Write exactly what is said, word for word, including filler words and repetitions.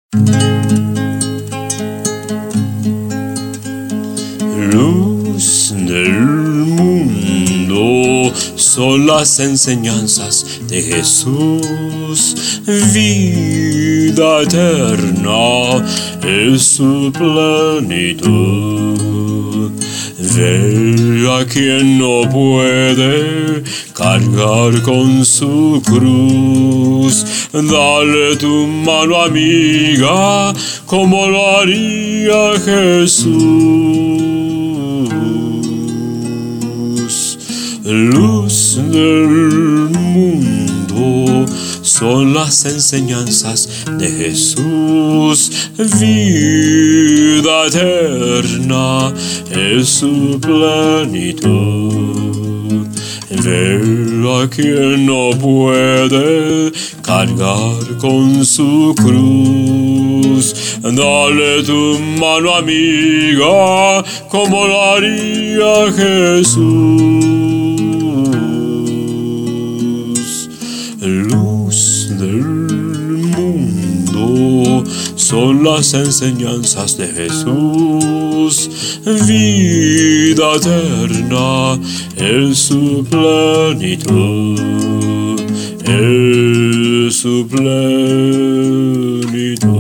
Luz del mundo son las enseñanzas de Jesús. Vida eterna es su plenitud. Ve a quien no puede cargar con su cruz. Dale tu mano amiga como lo haría Jesús. Luz del mundo son las enseñanzas de Jesús. Vida eterna es su plenitud. Ve a quien no puede cargar con su cruz. Dale tu mano amiga como lo haría Jesús. Luz del mundo son las enseñanzas de Jesús. Vida eterna es su plenitud, es su plenitud.